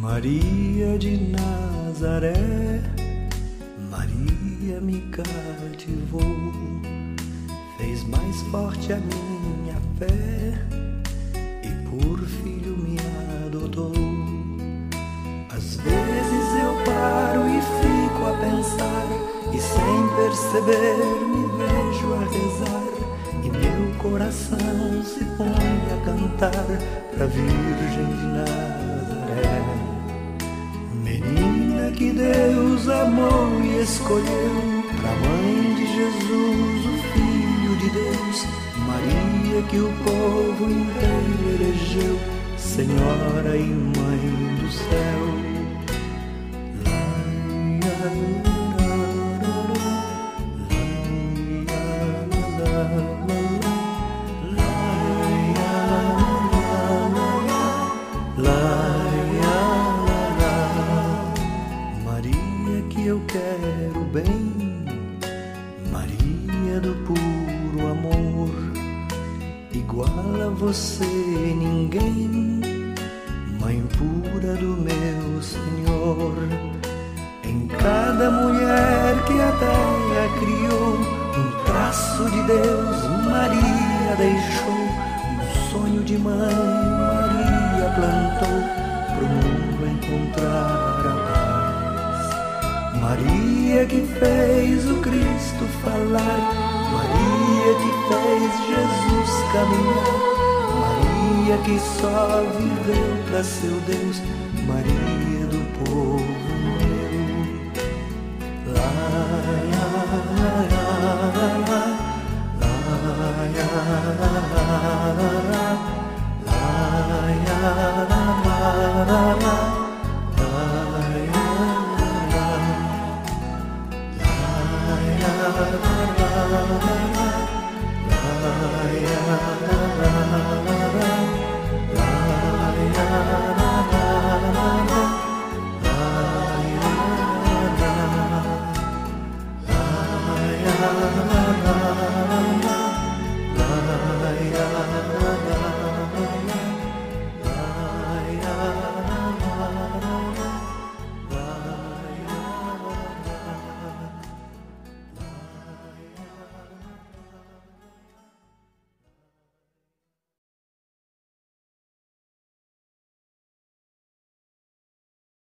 Maria de Nazaré, Maria me cativou, fez mais forte a minha fé e por filho me adotou. Às vezes eu paro e fico a pensar, e sem perceber me vejo a rezar, e meu coração se põe a cantar pra Virgem de Nazaré. Menina que Deus amou e escolheu, pra Mãe de Jesus, o Filho de Deus, Maria que o povo inteiro elegeu, Senhora e Mãe do céu. Maria que eu quero bem, Maria do puro amor, igual a você ninguém, Mãe pura do meu Senhor. Em cada mulher que a terra criou, um traço de Deus Maria deixou, um sonho de mãe Maria plantou, pro mundo encontrar a paz. Maria que fez o Cristo falar, Maria que fez Jesus caminhar, Maria que só viveu pra seu Deus, Maria do povo meu. La